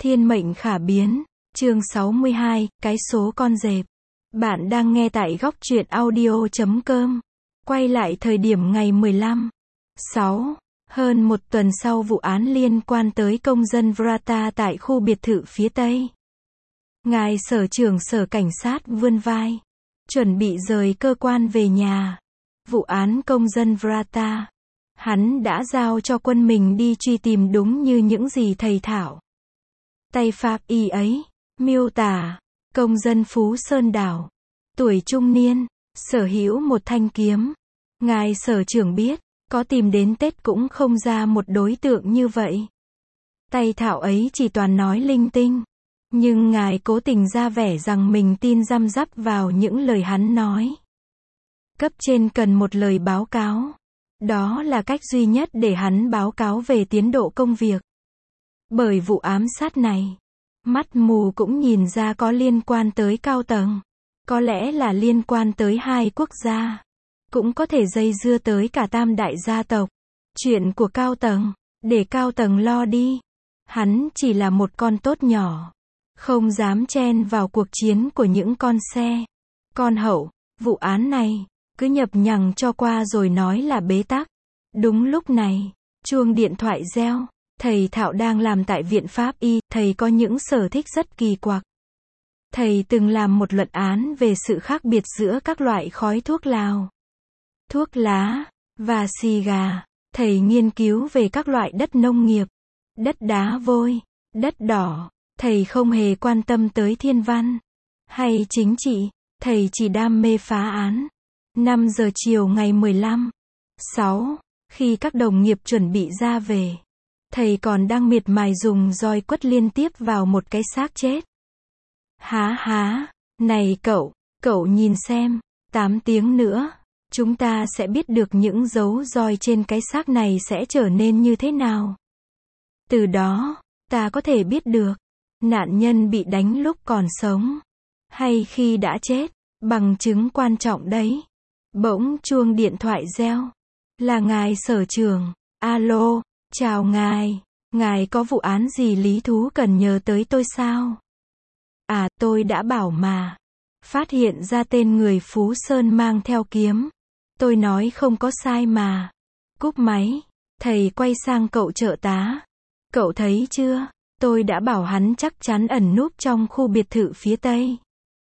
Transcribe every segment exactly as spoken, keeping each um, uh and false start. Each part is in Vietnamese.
Thiên mệnh khả biến, chương sáu mươi hai, cái số con dẹp. Bạn đang nghe tại góc truyện audio chấm com. Quay lại thời điểm ngày mười lăm, sáu, hơn một tuần sau vụ án liên quan tới công dân Vrata tại khu biệt thự phía Tây. Ngài sở trưởng sở cảnh sát vươn vai, chuẩn bị rời cơ quan về nhà. Vụ án công dân Vrata. Hắn đã giao cho quân mình đi truy tìm đúng như những gì thầy Thảo. Tay pháp y ấy, miêu tả, công dân Phú Sơn Đảo, tuổi trung niên, sở hữu một thanh kiếm. Ngài sở trưởng biết, có tìm đến Tết cũng không ra một đối tượng như vậy. Tay Thảo ấy chỉ toàn nói linh tinh. Nhưng ngài cố tình ra vẻ rằng mình tin răm rắp vào những lời hắn nói. Cấp trên cần một lời báo cáo. Đó là cách duy nhất để hắn báo cáo về tiến độ công việc. Bởi vụ ám sát này, mắt mù cũng nhìn ra có liên quan tới cao tầng. Có lẽ là liên quan tới hai quốc gia. Cũng có thể dây dưa tới cả tam đại gia tộc. Chuyện của cao tầng, để cao tầng lo đi. Hắn chỉ là một con tốt nhỏ. Không dám chen vào cuộc chiến của những con xe. Con hậu, vụ án này, cứ nhập nhằng cho qua rồi nói là bế tắc. Đúng lúc này, chuông điện thoại reo. Thầy Thảo đang làm tại viện pháp y, thầy có những sở thích rất kỳ quặc. Thầy từng làm một luận án về sự khác biệt giữa các loại khói thuốc lào, thuốc lá, và xì gà. Thầy nghiên cứu về các loại đất nông nghiệp, đất đá vôi, đất đỏ. Thầy không hề quan tâm tới thiên văn, hay chính trị, thầy chỉ đam mê phá án. năm giờ chiều ngày mười lăm, sáu, khi các đồng nghiệp chuẩn bị ra về, thầy còn đang miệt mài dùng roi quất liên tiếp vào một cái xác chết. Há há, này cậu, cậu nhìn xem, tám tiếng nữa, chúng ta sẽ biết được những dấu roi trên cái xác này sẽ trở nên như thế nào. Từ đó, ta có thể biết được, nạn nhân bị đánh lúc còn sống, hay khi đã chết. Bằng chứng quan trọng đấy. Bỗng chuông điện thoại reo. Là ngài sở trưởng. Alo, chào ngài. Ngài có vụ án gì lý thú cần nhờ tới tôi sao? À, tôi đã bảo mà. Phát hiện ra tên người Phú Sơn mang theo kiếm. Tôi nói không có sai mà. Cúp máy. Thầy quay sang cậu trợ tá. Cậu thấy chưa? Tôi đã bảo hắn chắc chắn ẩn núp trong khu biệt thự phía Tây.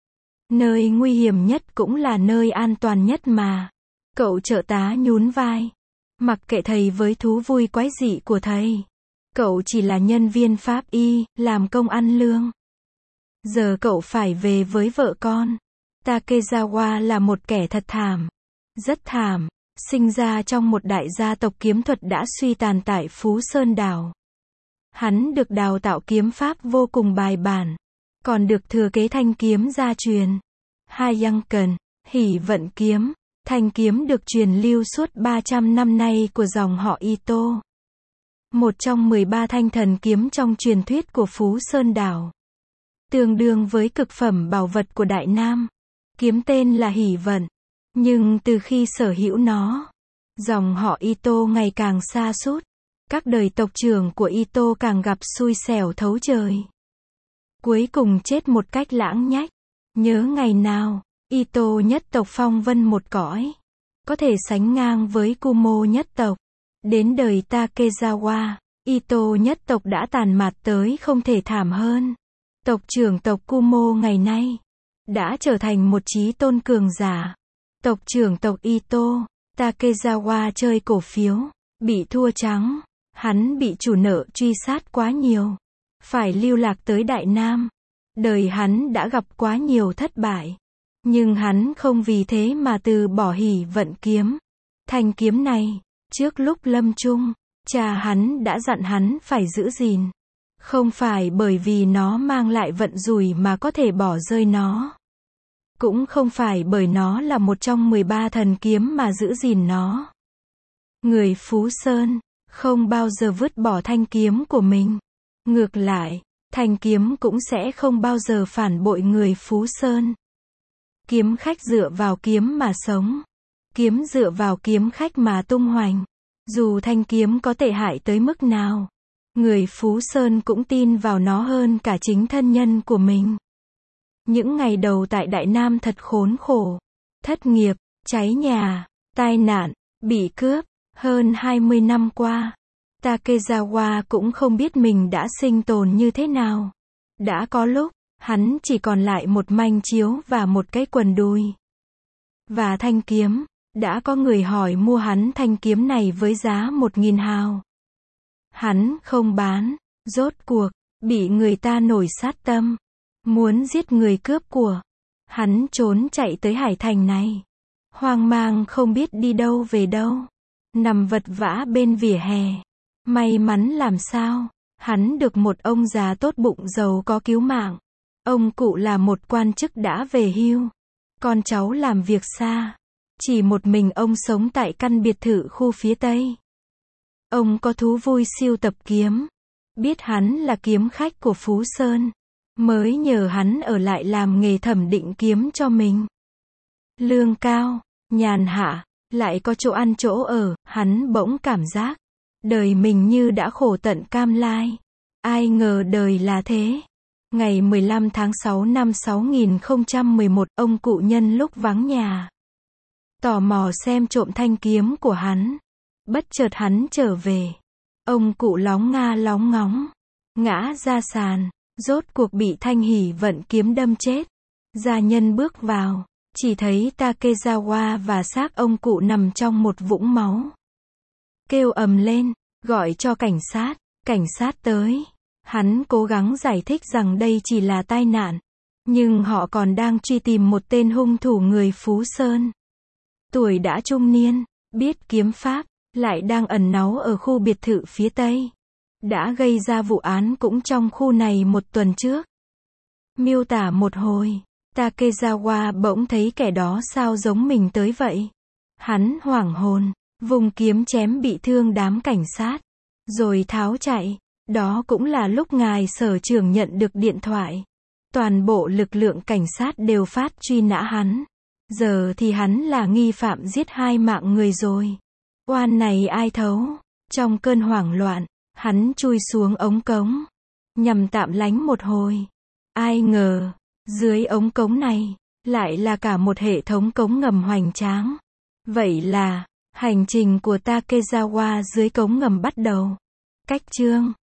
Nơi nguy hiểm nhất cũng là nơi an toàn nhất mà. Cậu trợ tá nhún vai. Mặc kệ thầy với thú vui quái dị của thầy. Cậu chỉ là nhân viên pháp y, làm công ăn lương. Giờ cậu phải về với vợ con. Takezawa là một kẻ thật thảm. Rất thảm. Sinh ra trong một đại gia tộc kiếm thuật đã suy tàn tại Phú Sơn Đảo. Hắn được đào tạo kiếm pháp vô cùng bài bản. Còn được thừa kế thanh kiếm gia truyền. Hayanken, hỷ vận kiếm. Thanh kiếm được truyền lưu suốt ba trăm năm nay của dòng họ Ito. Một trong mười ba thanh thần kiếm trong truyền thuyết của Phú Sơn Đảo. Tương đương với cực phẩm bảo vật của Đại Nam. Kiếm tên là hỷ vận. Nhưng từ khi sở hữu nó, dòng họ Ito ngày càng sa sút. Các đời tộc trưởng của Ito càng gặp xui xẻo thấu trời. Cuối cùng chết một cách lãng nhách. Nhớ ngày nào, Ito nhất tộc phong vân một cõi. Có thể sánh ngang với Kumo nhất tộc. Đến đời Takezawa, Ito nhất tộc đã tàn mạt tới không thể thảm hơn. Tộc trưởng tộc Kumo ngày nay đã trở thành một chí tôn cường giả. Tộc trưởng tộc Ito, Takezawa chơi cổ phiếu, bị thua trắng. Hắn bị chủ nợ truy sát quá nhiều. Phải lưu lạc tới Đại Nam. Đời hắn đã gặp quá nhiều thất bại. Nhưng hắn không vì thế mà từ bỏ hỷ vận kiếm. Thanh kiếm này, trước lúc lâm chung, cha hắn đã dặn hắn phải giữ gìn. Không phải bởi vì nó mang lại vận rủi mà có thể bỏ rơi nó. Cũng không phải bởi nó là một trong mười ba thần kiếm mà giữ gìn nó. Người Phú Sơn không bao giờ vứt bỏ thanh kiếm của mình. Ngược lại, thanh kiếm cũng sẽ không bao giờ phản bội người Phú Sơn. Kiếm khách dựa vào kiếm mà sống. Kiếm dựa vào kiếm khách mà tung hoành. Dù thanh kiếm có tệ hại tới mức nào, Người Phú Sơn cũng tin vào nó hơn cả chính thân nhân của mình. Những ngày đầu tại Đại Nam thật khốn khổ. Thất nghiệp, cháy nhà, tai nạn, bị cướp. Hơn hai mươi năm qua, Takezawa cũng không biết mình đã sinh tồn như thế nào. Đã có lúc, hắn chỉ còn lại một manh chiếu và một cái quần đùi. Và thanh kiếm. Đã có người hỏi mua hắn thanh kiếm này với giá một nghìn hào. Hắn không bán. Rốt cuộc, bị người ta nổi sát tâm. Muốn giết người cướp của. Hắn trốn chạy tới hải thành này. Hoang mang không biết đi đâu về đâu. Nằm vật vã bên vỉa hè. May mắn làm sao, hắn được một ông già tốt bụng giàu có cứu mạng. Ông cụ là một quan chức đã về hưu. Con cháu làm việc xa. Chỉ một mình ông sống tại căn biệt thự khu phía Tây. Ông có thú vui sưu tập kiếm. Biết hắn là kiếm khách của Phú Sơn. Mới nhờ hắn ở lại làm nghề thẩm định kiếm cho mình. Lương cao, nhàn hạ, lại có chỗ ăn chỗ ở, hắn bỗng cảm giác. Đời mình như đã khổ tận cam lai. Ai ngờ đời là thế. Ngày mười lăm tháng sáu năm sáu nghìn không trăm mười một, ông cụ nhân lúc vắng nhà. Tò mò xem trộm thanh kiếm của hắn. Bất chợt hắn trở về. Ông cụ lóng nga lóng ngóng. Ngã ra sàn. Rốt cuộc bị thanh hỉ vận kiếm đâm chết. Gia nhân bước vào. Chỉ thấy Takezawa và xác ông cụ nằm trong một vũng máu. Kêu ầm lên. Gọi cho cảnh sát. Cảnh sát tới. Hắn cố gắng giải thích rằng đây chỉ là tai nạn. Nhưng họ còn đang truy tìm một tên hung thủ người Phú Sơn. Tuổi đã trung niên. Biết kiếm pháp. Lại đang ẩn náu ở khu biệt thự phía Tây. Đã gây ra vụ án cũng trong khu này một tuần trước. Miêu tả một hồi. Takezawa bỗng thấy kẻ đó sao giống mình tới vậy. Hắn hoảng hồn. Vùng kiếm chém bị thương đám cảnh sát. Rồi tháo chạy. Đó cũng là lúc ngài sở trưởng nhận được điện thoại. Toàn bộ lực lượng cảnh sát đều phát truy nã hắn. Giờ thì hắn là nghi phạm giết hai mạng người rồi. Oan này ai thấu. Trong cơn hoảng loạn, hắn chui xuống ống cống. Nhằm tạm lánh một hồi. Ai ngờ, dưới ống cống này, lại là cả một hệ thống cống ngầm hoành tráng. Vậy là, hành trình của Takezawa dưới cống ngầm bắt đầu. Cách chương